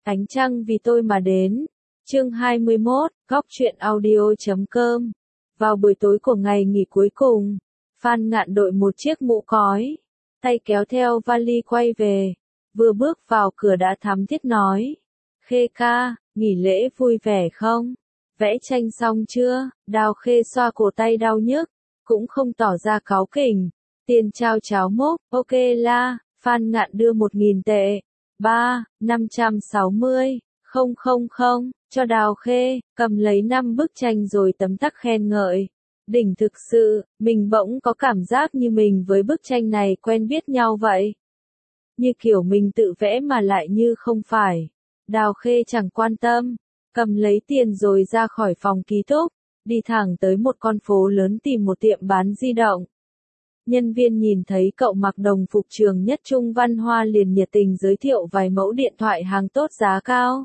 Ánh trăng vì tôi mà đến. Chương 21, góc truyện audio.com. Vào buổi tối của ngày nghỉ cuối cùng, Phan Ngạn đội một chiếc mũ cói, tay kéo theo vali quay về. Vừa bước vào cửa đã thắm thiết nói: Khê ca, nghỉ lễ vui vẻ không? Vẽ tranh xong chưa? Đào Khê xoa cổ tay đau nhức, cũng không tỏ ra cáu kỉnh. Tiền trao cháo mốc, ok la. Phan Ngạn đưa 1.000 tệ. 560, 000, cho Đào Khê, cầm lấy 5 bức tranh rồi tấm tắc khen ngợi. Đỉnh thực sự, mình bỗng có cảm giác như mình với bức tranh này quen biết nhau vậy. Như kiểu mình tự vẽ mà lại như không phải. Đào Khê chẳng quan tâm, cầm lấy tiền rồi ra khỏi phòng ký túc, đi thẳng tới một con phố lớn tìm một tiệm bán di động. Nhân viên nhìn thấy cậu mặc đồng phục trường Nhất Trung Văn Hoa liền nhiệt tình giới thiệu vài mẫu điện thoại hàng tốt giá cao.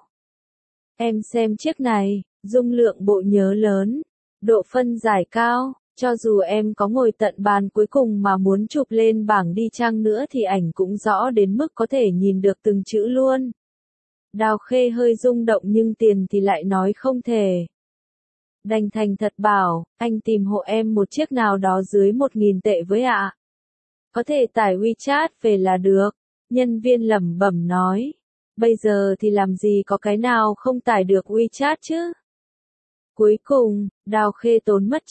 Em xem chiếc này, dung lượng bộ nhớ lớn, độ phân giải cao, cho dù em có ngồi tận bàn cuối cùng mà muốn chụp lên bảng đi chăng nữa thì ảnh cũng rõ đến mức có thể nhìn được từng chữ luôn. Đào Khê hơi rung động nhưng tiền thì lại nói không thể. Đành thành thật bảo, anh tìm hộ em một chiếc nào đó dưới 1.000 tệ với ạ. Có thể tải WeChat về là được, nhân viên lẩm bẩm nói. Bây giờ thì làm gì có cái nào không tải được WeChat chứ? Cuối cùng, Đào Khê tốn mất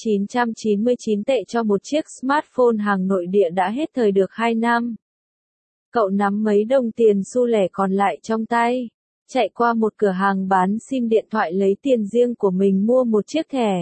999 tệ cho một chiếc smartphone hàng nội địa đã hết thời được 2 năm. Cậu nắm mấy đồng tiền xu lẻ còn lại trong tay, chạy qua một cửa hàng bán sim điện thoại lấy tiền riêng của mình mua một chiếc thẻ.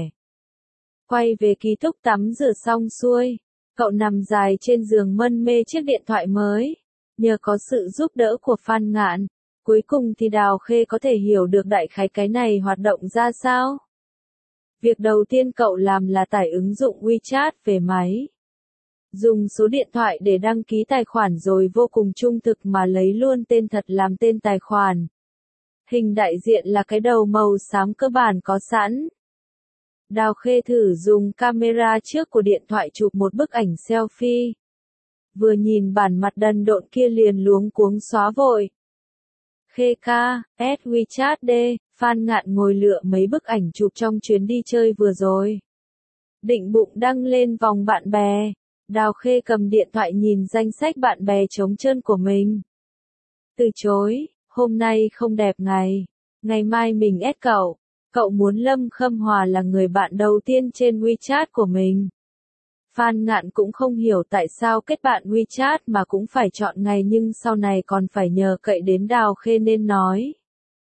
Quay về ký túc tắm rửa xong xuôi, cậu nằm dài trên giường mân mê chiếc điện thoại mới. Nhờ có sự giúp đỡ của Phan Ngạn, cuối cùng thì Đào Khê có thể hiểu được đại khái cái này hoạt động ra sao. Việc đầu tiên cậu làm là tải ứng dụng WeChat về máy. Dùng số điện thoại để đăng ký tài khoản rồi vô cùng trung thực mà lấy luôn tên thật làm tên tài khoản. Hình đại diện là cái đầu màu xám cơ bản có sẵn. Đào Khê thử dùng camera trước của điện thoại chụp một bức ảnh selfie. Vừa nhìn bản mặt đần độn kia liền luống cuống xóa vội. Khê ca, add WeChat đi. Phan Ngạn ngồi lựa mấy bức ảnh chụp trong chuyến đi chơi vừa rồi. Định bụng đăng lên vòng bạn bè. Đào Khê cầm điện thoại nhìn danh sách bạn bè trống trơn của mình. Từ chối, hôm nay không đẹp ngày. Ngày mai mình add cậu. Cậu muốn Lâm Khâm Hòa là người bạn đầu tiên trên WeChat của mình. Phan Ngạn cũng không hiểu tại sao kết bạn WeChat mà cũng phải chọn ngày nhưng sau này còn phải nhờ cậy đến Đào Khê nên nói.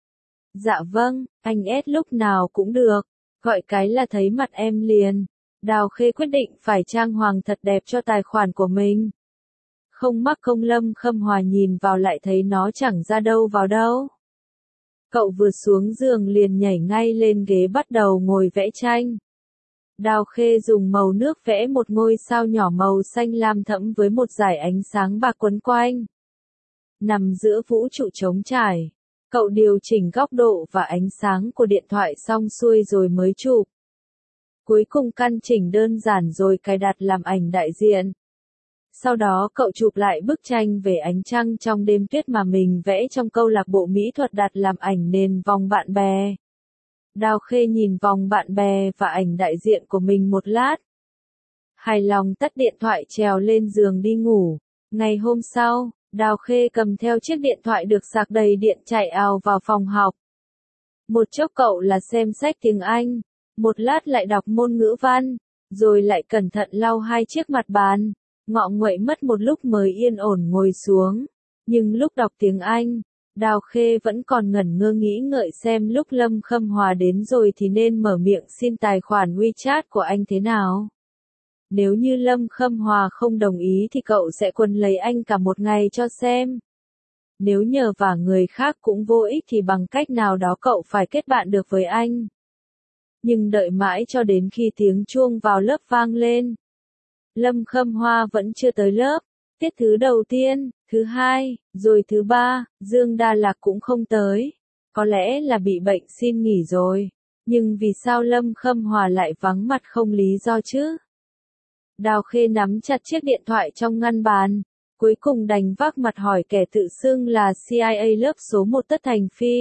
Dạ vâng, anh add lúc nào cũng được, gọi cái là thấy mặt em liền. Đào Khê quyết định phải trang hoàng thật đẹp cho tài khoản của mình. Không mắc công Lâm Khâm Hòa nhìn vào lại thấy nó chẳng ra đâu vào đâu. Cậu vừa xuống giường liền nhảy ngay lên ghế bắt đầu ngồi vẽ tranh. Đào Khê dùng màu nước vẽ một ngôi sao nhỏ màu xanh lam thẫm với một dải ánh sáng bạc quấn quanh. Nằm giữa vũ trụ trống trải, cậu điều chỉnh góc độ và ánh sáng của điện thoại xong xuôi rồi mới chụp. Cuối cùng căn chỉnh đơn giản rồi cài đặt làm ảnh đại diện. Sau đó cậu chụp lại bức tranh về ánh trăng trong đêm tuyết mà mình vẽ trong câu lạc bộ mỹ thuật đặt làm ảnh nền vòng bạn bè. Đào Khê nhìn vòng bạn bè và ảnh đại diện của mình một lát. Hài lòng tắt điện thoại trèo lên giường đi ngủ. Ngày hôm sau, Đào Khê cầm theo chiếc điện thoại được sạc đầy điện chạy ào vào phòng học. Một chốc cậu là xem sách tiếng Anh, một lát lại đọc môn ngữ văn, rồi lại cẩn thận lau hai chiếc mặt bàn, ngọ nguậy mất một lúc mới yên ổn ngồi xuống. Nhưng lúc đọc tiếng Anh, Đào Khê vẫn còn ngẩn ngơ nghĩ ngợi xem lúc Lâm Khâm Hòa đến rồi thì nên mở miệng xin tài khoản WeChat của anh thế nào. Nếu như Lâm Khâm Hòa không đồng ý thì cậu sẽ quấn lấy anh cả một ngày cho xem. Nếu nhờ vả người khác cũng vô ích thì bằng cách nào đó cậu phải kết bạn được với anh. Nhưng đợi mãi cho đến khi tiếng chuông vào lớp vang lên. Lâm Khâm Hòa vẫn chưa tới lớp. Tiết thứ đầu tiên, thứ hai, rồi thứ ba, Dương Đa Lạc cũng không tới. Có lẽ là bị bệnh xin nghỉ rồi. Nhưng vì sao Lâm Khâm Hòa lại vắng mặt không lý do chứ? Đào Khê nắm chặt chiếc điện thoại trong ngăn bàn. cuối cùng đành vác mặt hỏi kẻ tự xưng là CIA lớp số 1 Tất Thành Phi.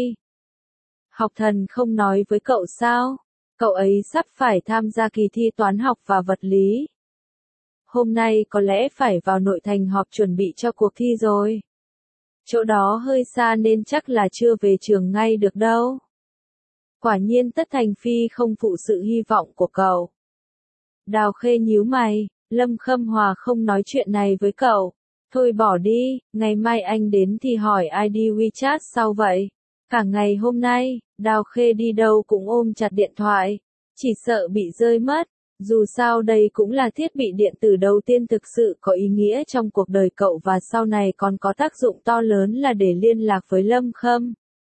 Học thần không nói với cậu sao? Cậu ấy sắp phải tham gia kỳ thi toán học và vật lý. Hôm nay có lẽ phải vào nội thành họp chuẩn bị cho cuộc thi rồi. Chỗ đó hơi xa nên chắc là chưa về trường ngay được đâu. Quả nhiên Tất Thành Phi không phụ sự hy vọng của cậu. Đào Khê nhíu mày, Lâm Khâm Hòa không nói chuyện này với cậu. Thôi bỏ đi, ngày mai anh đến thì hỏi ID WeChat sau vậy. Cả ngày hôm nay, Đào Khê đi đâu cũng ôm chặt điện thoại. Chỉ sợ bị rơi mất. Dù sao đây cũng là thiết bị điện tử đầu tiên thực sự có ý nghĩa trong cuộc đời cậu và sau này còn có tác dụng to lớn là để liên lạc với Lâm Khâm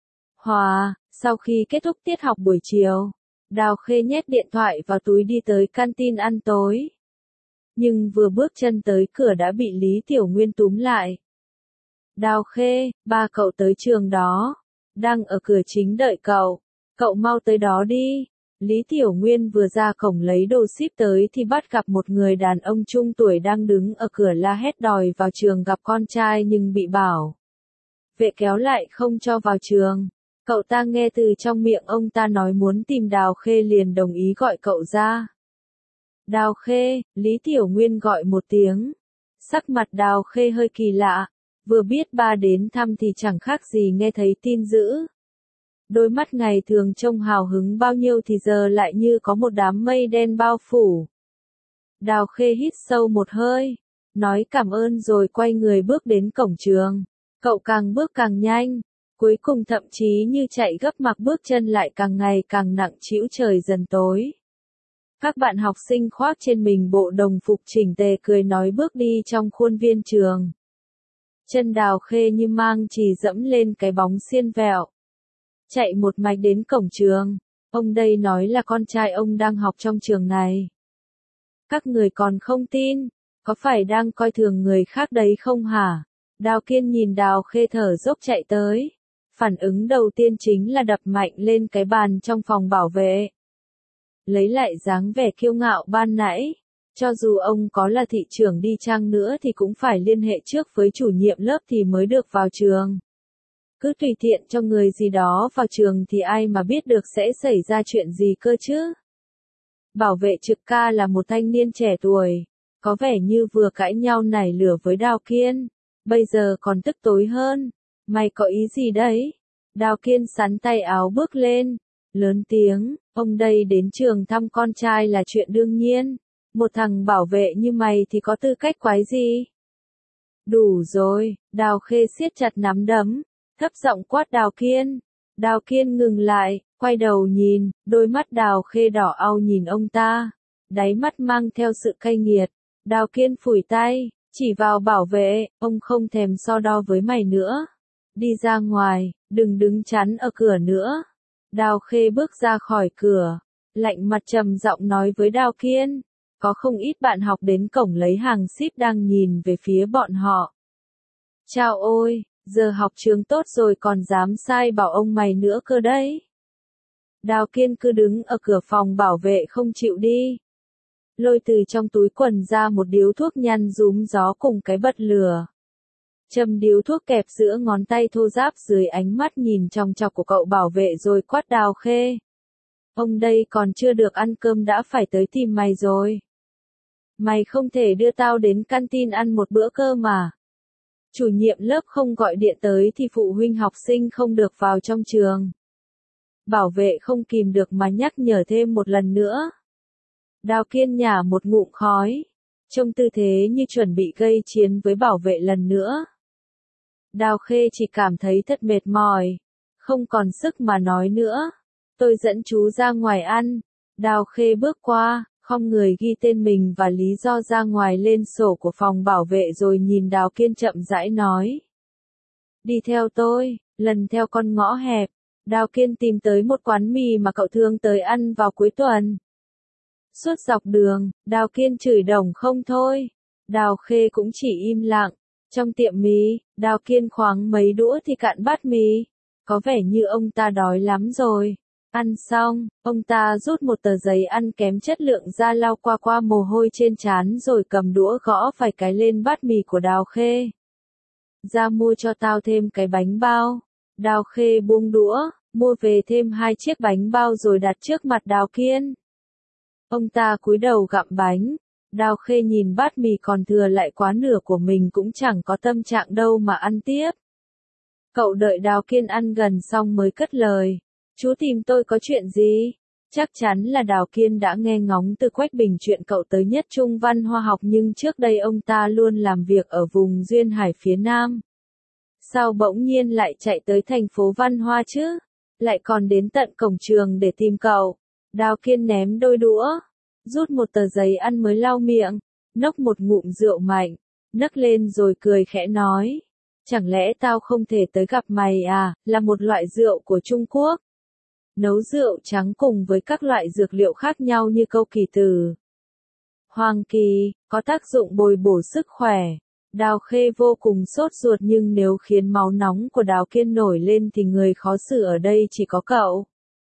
Hòa. Sau khi kết thúc tiết học buổi chiều, Đào Khê nhét điện thoại vào túi đi tới canteen ăn tối. Nhưng vừa bước chân tới cửa đã bị Lý Tiểu Nguyên túm lại. Đào Khê, ba cậu tới trường đó. Đang ở cửa chính đợi cậu. Cậu mau tới đó đi. Lý Tiểu Nguyên vừa ra cổng lấy đồ ship tới thì bắt gặp một người đàn ông trung tuổi đang đứng ở cửa la hét đòi vào trường gặp con trai nhưng bị bảo vệ kéo lại không cho vào trường. Cậu ta nghe từ trong miệng ông ta nói muốn tìm Đào Khê liền đồng ý gọi cậu ra. Đào Khê, Lý Tiểu Nguyên gọi một tiếng. Sắc mặt Đào Khê hơi kỳ lạ, vừa biết ba đến thăm thì chẳng khác gì nghe thấy tin dữ. Đôi mắt ngày thường trông hào hứng bao nhiêu thì giờ lại như có một đám mây đen bao phủ. Đào Khê hít sâu một hơi, nói cảm ơn rồi quay người bước đến cổng trường. Cậu càng bước càng nhanh, cuối cùng thậm chí như chạy gấp mặc bước chân lại càng ngày càng nặng trĩu trời dần tối. Các bạn học sinh khoác trên mình bộ đồng phục chỉnh tề cười nói bước đi trong khuôn viên trường. Chân Đào Khê như mang chì dẫm lên cái bóng xiên vẹo. Chạy một mạch đến cổng trường. Ông đây nói là con trai ông đang học trong trường này. Các người còn không tin, có phải đang coi thường người khác đấy không hả? Đào Kiên nhìn Đào Khê thở dốc chạy tới. Phản ứng đầu tiên chính là đập mạnh lên cái bàn trong phòng bảo vệ. Lấy lại dáng vẻ kiêu ngạo ban nãy. Cho dù ông có là thị trưởng đi chăng nữa thì cũng phải liên hệ trước với chủ nhiệm lớp thì mới được vào trường. Cứ tùy tiện cho người gì đó vào trường thì ai mà biết được sẽ xảy ra chuyện gì cơ chứ. Bảo vệ trực ca là một thanh niên trẻ tuổi, có vẻ như vừa cãi nhau nảy lửa với Đào Kiên, bây giờ còn tức tối hơn. Mày có ý gì đấy? Đào Kiên sắn tay áo bước lên, lớn tiếng, ông đây đến trường thăm con trai là chuyện đương nhiên, một thằng bảo vệ như mày thì có tư cách quái gì? Đủ rồi, Đào Khê siết chặt nắm đấm, thấp giọng quát Đào Kiên. Đào Kiên ngừng lại, quay đầu nhìn, đôi mắt Đào Khê đỏ au nhìn ông ta, đáy mắt mang theo sự cay nghiệt. Đào Kiên phủi tay, chỉ vào bảo vệ, ông không thèm so đo với mày nữa. Đi ra ngoài, đừng đứng chắn ở cửa nữa. Đào Khê bước ra khỏi cửa, lạnh mặt trầm giọng nói với Đào Kiên. Có không ít bạn học đến cổng lấy hàng ship đang nhìn về phía bọn họ. Chao ôi, giờ học trường tốt rồi còn dám sai bảo ông mày nữa cơ đấy. Đào Kiên cứ đứng ở cửa phòng bảo vệ không chịu đi. Lôi từ trong túi quần ra một điếu thuốc nhăn rúm gió cùng cái bật lửa. Châm điếu thuốc kẹp giữa ngón tay thô ráp dưới ánh mắt nhìn chòng chọc của cậu bảo vệ rồi quát Đào Khê. Ông đây còn chưa được ăn cơm đã phải tới tìm mày rồi. Mày không thể đưa tao đến canteen ăn một bữa cơm mà. Chủ nhiệm lớp không gọi điện tới thì phụ huynh học sinh không được vào trong trường. Bảo vệ không kìm được mà nhắc nhở thêm một lần nữa. Đào Kiên nhả một ngụm khói, trông tư thế như chuẩn bị gây chiến với bảo vệ lần nữa. Đào Khê chỉ cảm thấy thật mệt mỏi, không còn sức mà nói nữa. Tôi dẫn chú ra ngoài ăn. Đào Khê bước qua, khom người ghi tên mình và lý do ra ngoài lên sổ của phòng bảo vệ rồi nhìn Đào Kiên chậm rãi nói. Đi theo tôi, lần theo con ngõ hẹp. Đào Kiên tìm tới một quán mì mà cậu thường tới ăn vào cuối tuần. Suốt dọc đường, Đào Kiên chửi đồng không thôi. Đào Khê cũng chỉ im lặng. Trong tiệm mì, Đào Kiên khoáng mấy đũa thì cạn bát mì. Có vẻ như ông ta đói lắm rồi. Ăn xong, ông ta rút một tờ giấy ăn kém chất lượng ra lau qua qua mồ hôi trên trán rồi cầm đũa gõ vài cái lên bát mì của Đào Khê. Ra mua cho tao thêm cái bánh bao. Đào Khê buông đũa, mua về thêm 2 chiếc bánh bao rồi đặt trước mặt Đào Kiên. Ông ta cúi đầu gặm bánh. Đào Khê nhìn bát mì còn thừa lại quá nửa của mình cũng chẳng có tâm trạng đâu mà ăn tiếp. Cậu đợi Đào Kiên ăn gần xong mới cất lời. Chú tìm tôi có chuyện gì? Chắc chắn là Đào Kiên đã nghe ngóng từ Quách Bình chuyện cậu tới Nhất Trung Văn Hoa học nhưng trước đây ông ta luôn làm việc ở vùng Duyên Hải phía Nam. Sao bỗng nhiên lại chạy tới thành phố Văn Hoa chứ? Lại còn đến tận cổng trường để tìm cậu. Đào Kiên ném đôi đũa, rút một tờ giấy ăn mới lau miệng, nốc một ngụm rượu mạnh, nấc lên rồi cười khẽ nói. Chẳng lẽ tao không thể tới gặp mày à, là một loại rượu của Trung Quốc. Nấu rượu trắng cùng với các loại dược liệu khác nhau như câu kỳ tử, hoàng kỳ, có tác dụng bồi bổ sức khỏe. Đào Khê vô cùng sốt ruột nhưng nếu khiến máu nóng của Đào Kiên nổi lên thì người khó xử ở đây chỉ có cậu.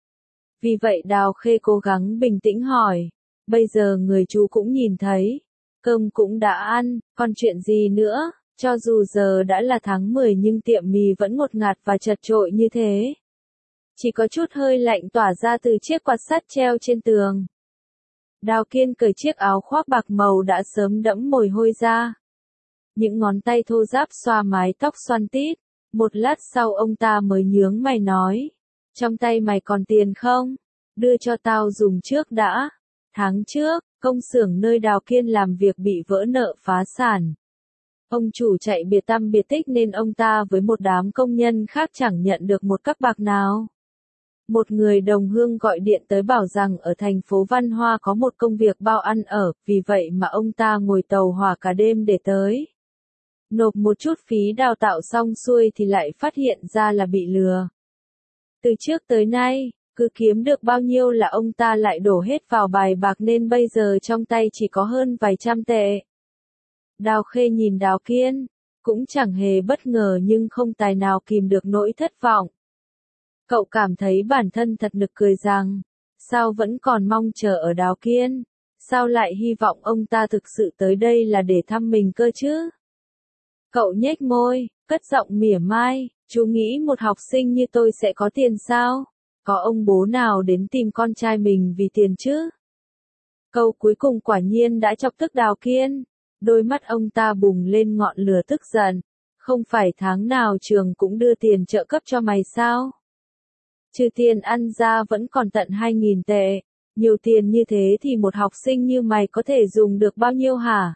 Vì vậy Đào Khê cố gắng bình tĩnh hỏi, bây giờ người chú cũng nhìn thấy, cơm cũng đã ăn, còn chuyện gì nữa, cho dù giờ đã là tháng 10 nhưng tiệm mì vẫn ngột ngạt và chật chội như thế. Chỉ có chút hơi lạnh tỏa ra từ chiếc quạt sắt treo trên tường. Đào Kiên cởi chiếc áo khoác bạc màu đã sớm đẫm mồ hôi ra. Những ngón tay thô ráp xoa mái tóc xoăn tít. Một lát sau ông ta mới nhướng mày nói. Trong tay mày còn tiền không? Đưa cho tao dùng trước đã. Tháng trước, công xưởng nơi Đào Kiên làm việc bị vỡ nợ phá sản. Ông chủ chạy biệt tăm biệt tích nên ông ta với một đám công nhân khác chẳng nhận được một cắc bạc nào. Một người đồng hương gọi điện tới bảo rằng ở thành phố Văn Hoa có một công việc bao ăn ở, vì vậy mà ông ta ngồi tàu hỏa cả đêm để tới. Nộp một chút phí đào tạo xong xuôi thì lại phát hiện ra là bị lừa. Từ trước tới nay, cứ kiếm được bao nhiêu là ông ta lại đổ hết vào bài bạc nên bây giờ trong tay chỉ có hơn vài trăm tệ. Đào Khê nhìn Đào Kiên, cũng chẳng hề bất ngờ nhưng không tài nào kìm được nỗi thất vọng. Cậu cảm thấy bản thân thật nực cười rằng, sao vẫn còn mong chờ ở Đào Kiên, sao lại hy vọng ông ta thực sự tới đây là để thăm mình cơ chứ? Cậu nhếch môi, cất giọng mỉa mai, chú nghĩ một học sinh như tôi sẽ có tiền sao? Có ông bố nào đến tìm con trai mình vì tiền chứ? Câu cuối cùng quả nhiên đã chọc tức Đào Kiên, đôi mắt ông ta bùng lên ngọn lửa tức giận, không phải tháng nào trường cũng đưa tiền trợ cấp cho mày sao? Trừ tiền ăn ra vẫn còn tận 2.000 tệ, nhiều tiền như thế thì một học sinh như mày có thể dùng được bao nhiêu hả?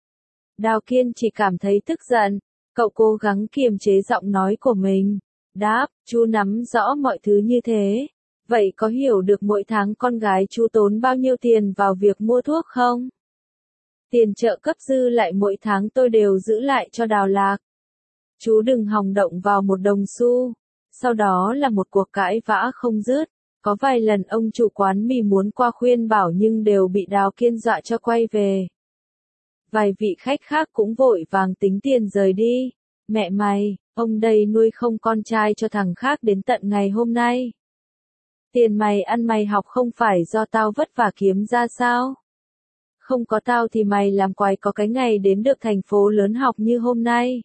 Đào Kiên chỉ cảm thấy tức giận, cậu cố gắng kiềm chế giọng nói của mình, đáp, chú nắm rõ mọi thứ như thế, vậy có hiểu được mỗi tháng con gái chú tốn bao nhiêu tiền vào việc mua thuốc không? Tiền trợ cấp dư lại mỗi tháng tôi đều giữ lại cho Đào Lạc. Chú đừng hòng động vào một đồng xu. Sau đó là một cuộc cãi vã không dứt. Có vài lần ông chủ quán mì muốn qua khuyên bảo nhưng đều bị Đào Kiên dọa cho quay về. Vài vị khách khác cũng vội vàng tính tiền rời đi. Mẹ mày, ông đây nuôi không con trai cho thằng khác đến tận ngày hôm nay. Tiền mày ăn mày học không phải do tao vất vả kiếm ra sao? Không có tao thì mày làm quái có cái ngày đến được thành phố lớn học như hôm nay.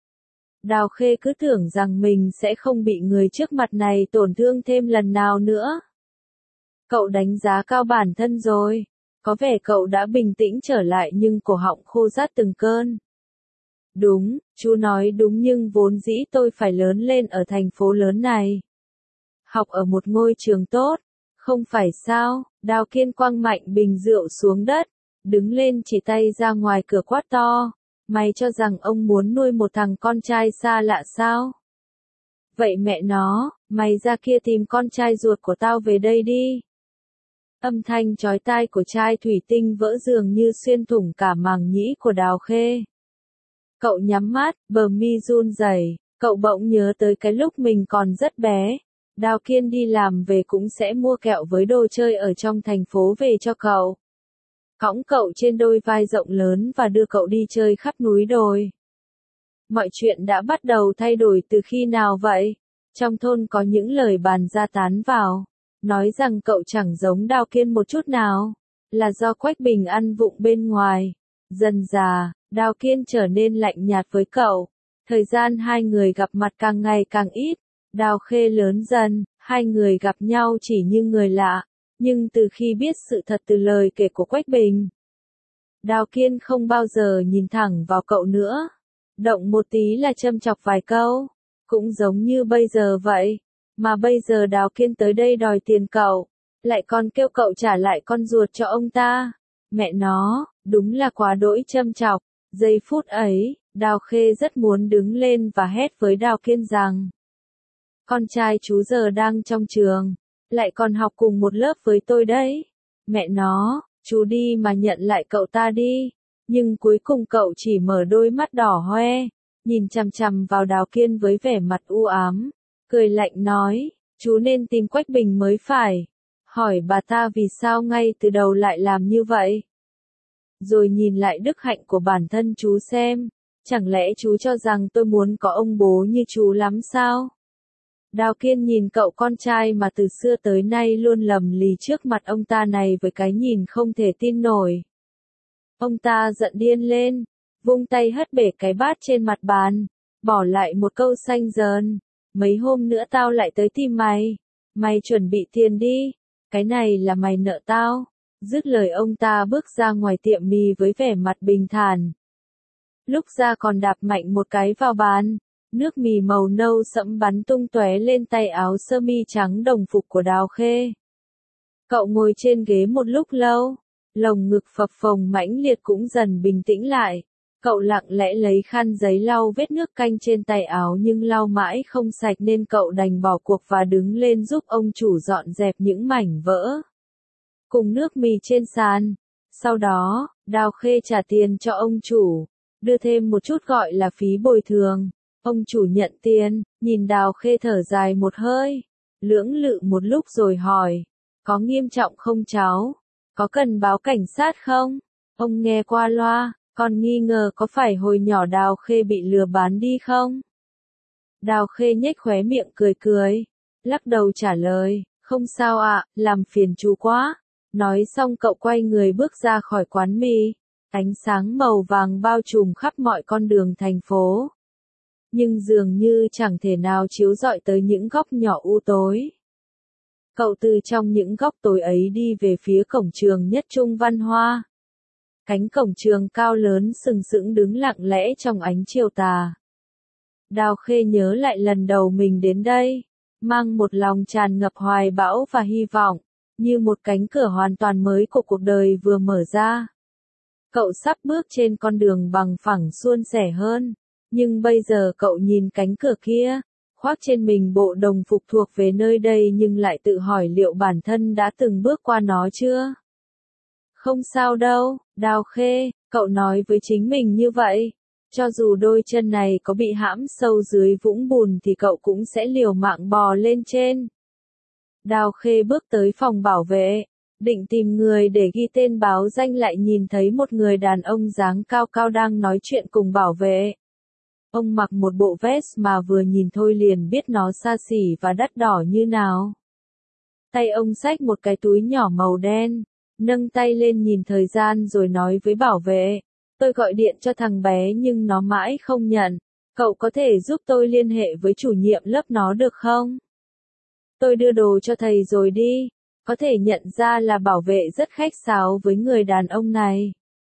Đào Khê cứ tưởng rằng mình sẽ không bị người trước mặt này tổn thương thêm lần nào nữa. Cậu đánh giá cao bản thân rồi. Có vẻ cậu đã bình tĩnh trở lại nhưng cổ họng khô rát từng cơn. Đúng, chú nói đúng nhưng vốn dĩ tôi phải lớn lên ở thành phố lớn này. Học ở một ngôi trường tốt, không phải sao? Đào Kiên quăng mạnh bình rượu xuống đất, đứng lên chỉ tay ra ngoài cửa quát to. Mày cho rằng ông muốn nuôi một thằng con trai xa lạ sao? Vậy mẹ nó, mày ra kia tìm con trai ruột của tao về đây đi. Âm thanh chói tai của chai thủy tinh vỡ dường như xuyên thủng cả màng nhĩ của Đào Khê. Cậu nhắm mắt, bờ mi run rẩy, cậu bỗng nhớ tới cái lúc mình còn rất bé. Đào Kiên đi làm về cũng sẽ mua kẹo với đồ chơi ở trong thành phố về cho cậu. Cõng cậu trên đôi vai rộng lớn và đưa cậu đi chơi khắp núi đồi. Mọi chuyện đã bắt đầu thay đổi từ khi nào vậy? Trong thôn có những lời bàn ra tán vào. nói rằng cậu chẳng giống Đào Kiên một chút nào, là do Quách Bình ăn vụng bên ngoài. Dần dà, Đào Kiên trở nên lạnh nhạt với cậu. Thời gian hai người gặp mặt càng ngày càng ít. Đào Khê lớn dần, hai người gặp nhau chỉ như người lạ. Nhưng từ khi biết sự thật từ lời kể của Quách Bình, Đào Kiên không bao giờ nhìn thẳng vào cậu nữa. Động một tí là châm chọc vài câu. Cũng giống như bây giờ vậy. Mà bây giờ Đào Kiên tới đây đòi tiền cậu. Lại còn kêu cậu trả lại con ruột cho ông ta. Mẹ nó, đúng là quá đỗi châm chọc. Giây phút ấy, Đào Khê rất muốn đứng lên và hét với Đào Kiên rằng: con trai chú giờ đang trong trường, lại còn học cùng một lớp với tôi đấy. Mẹ nó, chú đi mà nhận lại cậu ta đi. Nhưng cuối cùng cậu chỉ mở đôi mắt đỏ hoe, nhìn chằm chằm vào Đào Kiên với vẻ mặt u ám, cười lạnh nói: chú nên tìm Quách Bình mới phải. Hỏi bà ta vì sao ngay từ đầu lại làm như vậy. Rồi nhìn lại đức hạnh của bản thân chú xem, chẳng lẽ chú cho rằng tôi muốn có ông bố như chú lắm sao? Đào Kiên nhìn cậu con trai mà từ xưa tới nay luôn lầm lì trước mặt ông ta này với cái nhìn không thể tin nổi. Ông ta giận điên lên, vung tay hất bể cái bát trên mặt bàn, bỏ lại một câu xanh dờn: mấy hôm nữa tao lại tới tìm mày, mày chuẩn bị tiền đi, cái này là mày nợ tao. Dứt lời ông ta bước ra ngoài tiệm mì với vẻ mặt bình thản. Lúc ra còn đạp mạnh một cái vào bàn, nước mì màu nâu sẫm bắn tung tóe lên tay áo sơ mi trắng đồng phục của Đào Khê. Cậu ngồi trên ghế một lúc lâu, lồng ngực phập phồng mãnh liệt cũng dần bình tĩnh lại. Cậu lặng lẽ lấy khăn giấy lau vết nước canh trên tay áo nhưng lau mãi không sạch nên cậu đành bỏ cuộc và đứng lên giúp ông chủ dọn dẹp những mảnh vỡ cùng nước mì trên sàn. Sau đó, Đào Khê trả tiền cho ông chủ, đưa thêm một chút gọi là phí bồi thường. Ông chủ nhận tiền, nhìn Đào Khê thở dài một hơi, lưỡng lự một lúc rồi hỏi: có nghiêm trọng không cháu? Có cần báo cảnh sát không? Ông nghe qua loa, còn nghi ngờ có phải hồi nhỏ Đào Khê bị lừa bán đi không? Đào Khê nhếch khóe miệng cười cười, lắc đầu trả lời: không sao ạ, làm phiền chú quá. Nói xong cậu quay người bước ra khỏi quán mì. Ánh sáng màu vàng bao trùm khắp mọi con đường thành phố, nhưng dường như chẳng thể nào chiếu rọi tới những góc nhỏ u tối. Cậu từ trong những góc tối ấy đi về phía cổng trường Nhất Trung Văn Hoa. Cánh cổng trường cao lớn sừng sững đứng lặng lẽ trong ánh chiều tà. Đào Khê nhớ lại lần đầu mình đến đây, mang một lòng tràn ngập hoài bão và hy vọng, như một cánh cửa hoàn toàn mới của cuộc đời vừa mở ra. Cậu sắp bước trên con đường bằng phẳng suôn sẻ hơn, nhưng bây giờ cậu nhìn cánh cửa kia, khoác trên mình bộ đồng phục thuộc về nơi đây nhưng lại tự hỏi liệu bản thân đã từng bước qua nó chưa? Không sao đâu, Đào Khê, cậu nói với chính mình như vậy. Cho dù đôi chân này có bị hãm sâu dưới vũng bùn thì cậu cũng sẽ liều mạng bò lên trên. Đào Khê bước tới phòng bảo vệ, định tìm người để ghi tên báo danh lại nhìn thấy một người đàn ông dáng cao cao đang nói chuyện cùng bảo vệ. Ông mặc một bộ vest mà vừa nhìn thôi liền biết nó xa xỉ và đắt đỏ như nào. Tay ông xách một cái túi nhỏ màu đen, nâng tay lên nhìn thời gian rồi nói với bảo vệ: tôi gọi điện cho thằng bé nhưng nó mãi không nhận, cậu có thể giúp tôi liên hệ với chủ nhiệm lớp nó được không? Tôi đưa đồ cho thầy rồi đi. Có thể nhận ra là bảo vệ rất khách sáo với người đàn ông này.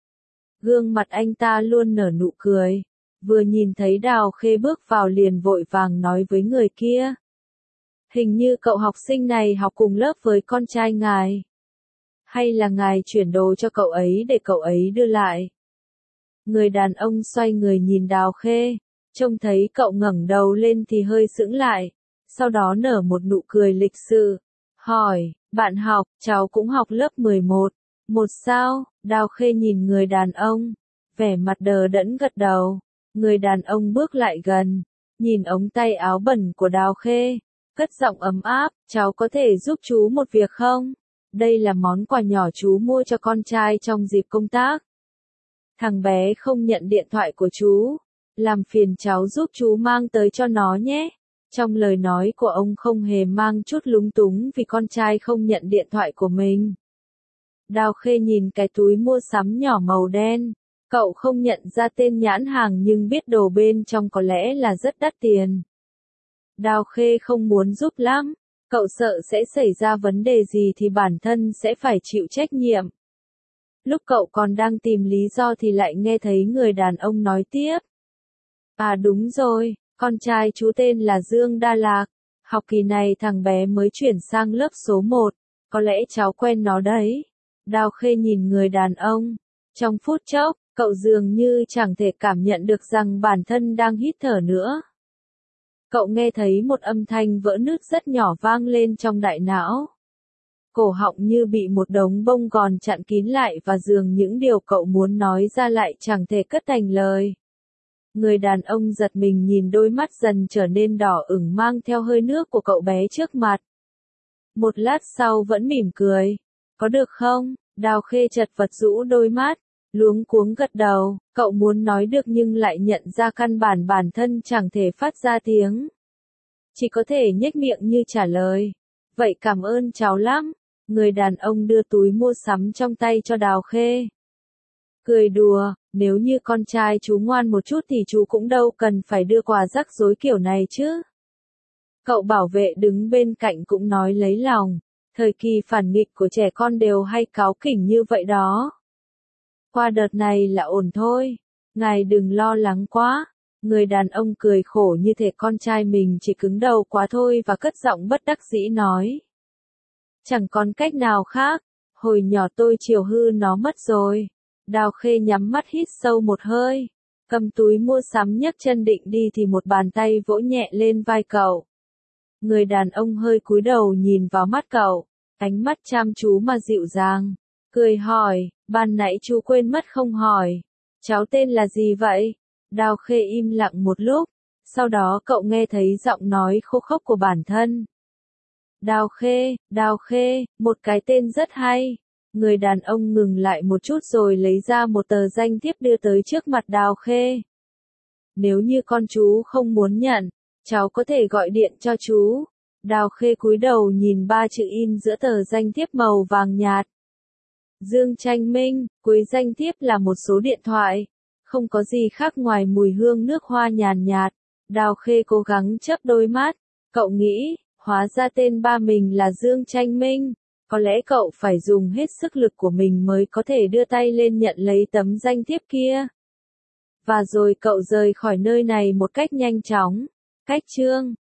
Gương mặt anh ta luôn nở nụ cười. Vừa nhìn thấy Đào Khê bước vào liền vội vàng nói với người kia: hình như cậu học sinh này học cùng lớp với con trai ngài. Hay là ngài chuyển đồ cho cậu ấy để cậu ấy đưa lại? Người đàn ông xoay người nhìn Đào Khê, trông thấy cậu ngẩng đầu lên thì hơi sững lại, sau đó nở một nụ cười lịch sự, hỏi: bạn học, cháu cũng học lớp 11. Một sao? Đào Khê nhìn người đàn ông, vẻ mặt đờ đẫn gật đầu. Người đàn ông bước lại gần, nhìn ống tay áo bẩn của Đào Khê, cất giọng ấm áp: cháu có thể giúp chú một việc không? Đây là món quà nhỏ chú mua cho con trai trong dịp công tác. Thằng bé không nhận điện thoại của chú, làm phiền cháu giúp chú mang tới cho nó nhé. Trong lời nói của ông không hề mang chút lúng túng vì con trai không nhận điện thoại của mình. Đào Khê nhìn cái túi mua sắm nhỏ màu đen. Cậu không nhận ra tên nhãn hàng nhưng biết đồ bên trong có lẽ là rất đắt tiền. Đào Khê không muốn giúp lắm. Cậu sợ sẽ xảy ra vấn đề gì thì bản thân sẽ phải chịu trách nhiệm. Lúc cậu còn đang tìm lý do thì lại nghe thấy người đàn ông nói tiếp. À đúng rồi, con trai chú tên là Dương Đa Lạc. Học kỳ này thằng bé mới chuyển sang lớp số 1. Có lẽ cháu quen nó đấy. Đào Khê nhìn người đàn ông. Trong phút chốc, cậu dường như chẳng thể cảm nhận được rằng bản thân đang hít thở nữa. Cậu nghe thấy một âm thanh vỡ nứt rất nhỏ vang lên trong đại não. Cổ họng như bị một đống bông gòn chặn kín lại và dường những điều cậu muốn nói ra lại chẳng thể cất thành lời. Người đàn ông giật mình nhìn đôi mắt dần trở nên đỏ ửng mang theo hơi nước của cậu bé trước mặt. Một lát sau vẫn mỉm cười. Có được không? Đào Khê chật vật rũ đôi mắt, luống cuống gật đầu. Cậu muốn nói được nhưng lại nhận ra căn bản bản thân chẳng thể phát ra tiếng. Chỉ có thể nhếch miệng như trả lời. Vậy cảm ơn cháu lắm. Người đàn ông đưa túi mua sắm trong tay cho Đào Khê. Cười đùa, nếu như con trai chú ngoan một chút thì chú cũng đâu cần phải đưa quà rắc rối kiểu này chứ. Cậu bảo vệ đứng bên cạnh cũng nói lấy lòng. Thời kỳ phản nghịch của trẻ con đều hay cáu kỉnh như vậy đó. Qua đợt này là ổn thôi. Ngài đừng lo lắng quá. Người đàn ông cười khổ như thể con trai mình chỉ cứng đầu quá thôi và cất giọng bất đắc dĩ nói. Chẳng còn cách nào khác. Hồi nhỏ tôi chiều hư nó mất rồi. Đào Khê nhắm mắt hít sâu một hơi. Cầm túi mua sắm nhấc chân định đi thì một bàn tay vỗ nhẹ lên vai cậu. Người đàn ông hơi cúi đầu nhìn vào mắt cậu. Ánh mắt chăm chú mà dịu dàng. Cười hỏi, ban nãy chú quên mất không hỏi. Cháu tên là gì vậy? Đào Khê im lặng một lúc. Sau đó cậu nghe thấy giọng nói khô khốc của bản thân. Đào Khê, một cái tên rất hay. Người đàn ông ngừng lại một chút rồi lấy ra một tờ danh thiếp đưa tới trước mặt Đào Khê. Nếu như con chú không muốn nhận, cháu có thể gọi điện cho chú. Đào Khê cúi đầu nhìn ba chữ in giữa tờ danh thiếp màu vàng nhạt. Dương Tranh Minh, cuối danh thiếp là một số điện thoại. Không có gì khác ngoài mùi hương nước hoa nhàn nhạt. Đào Khê cố gắng chớp đôi mắt. Cậu nghĩ, hóa ra tên ba mình là Dương Tranh Minh. Có lẽ cậu phải dùng hết sức lực của mình mới có thể đưa tay lên nhận lấy tấm danh thiếp kia. Và rồi cậu rời khỏi nơi này một cách nhanh chóng. Cách chương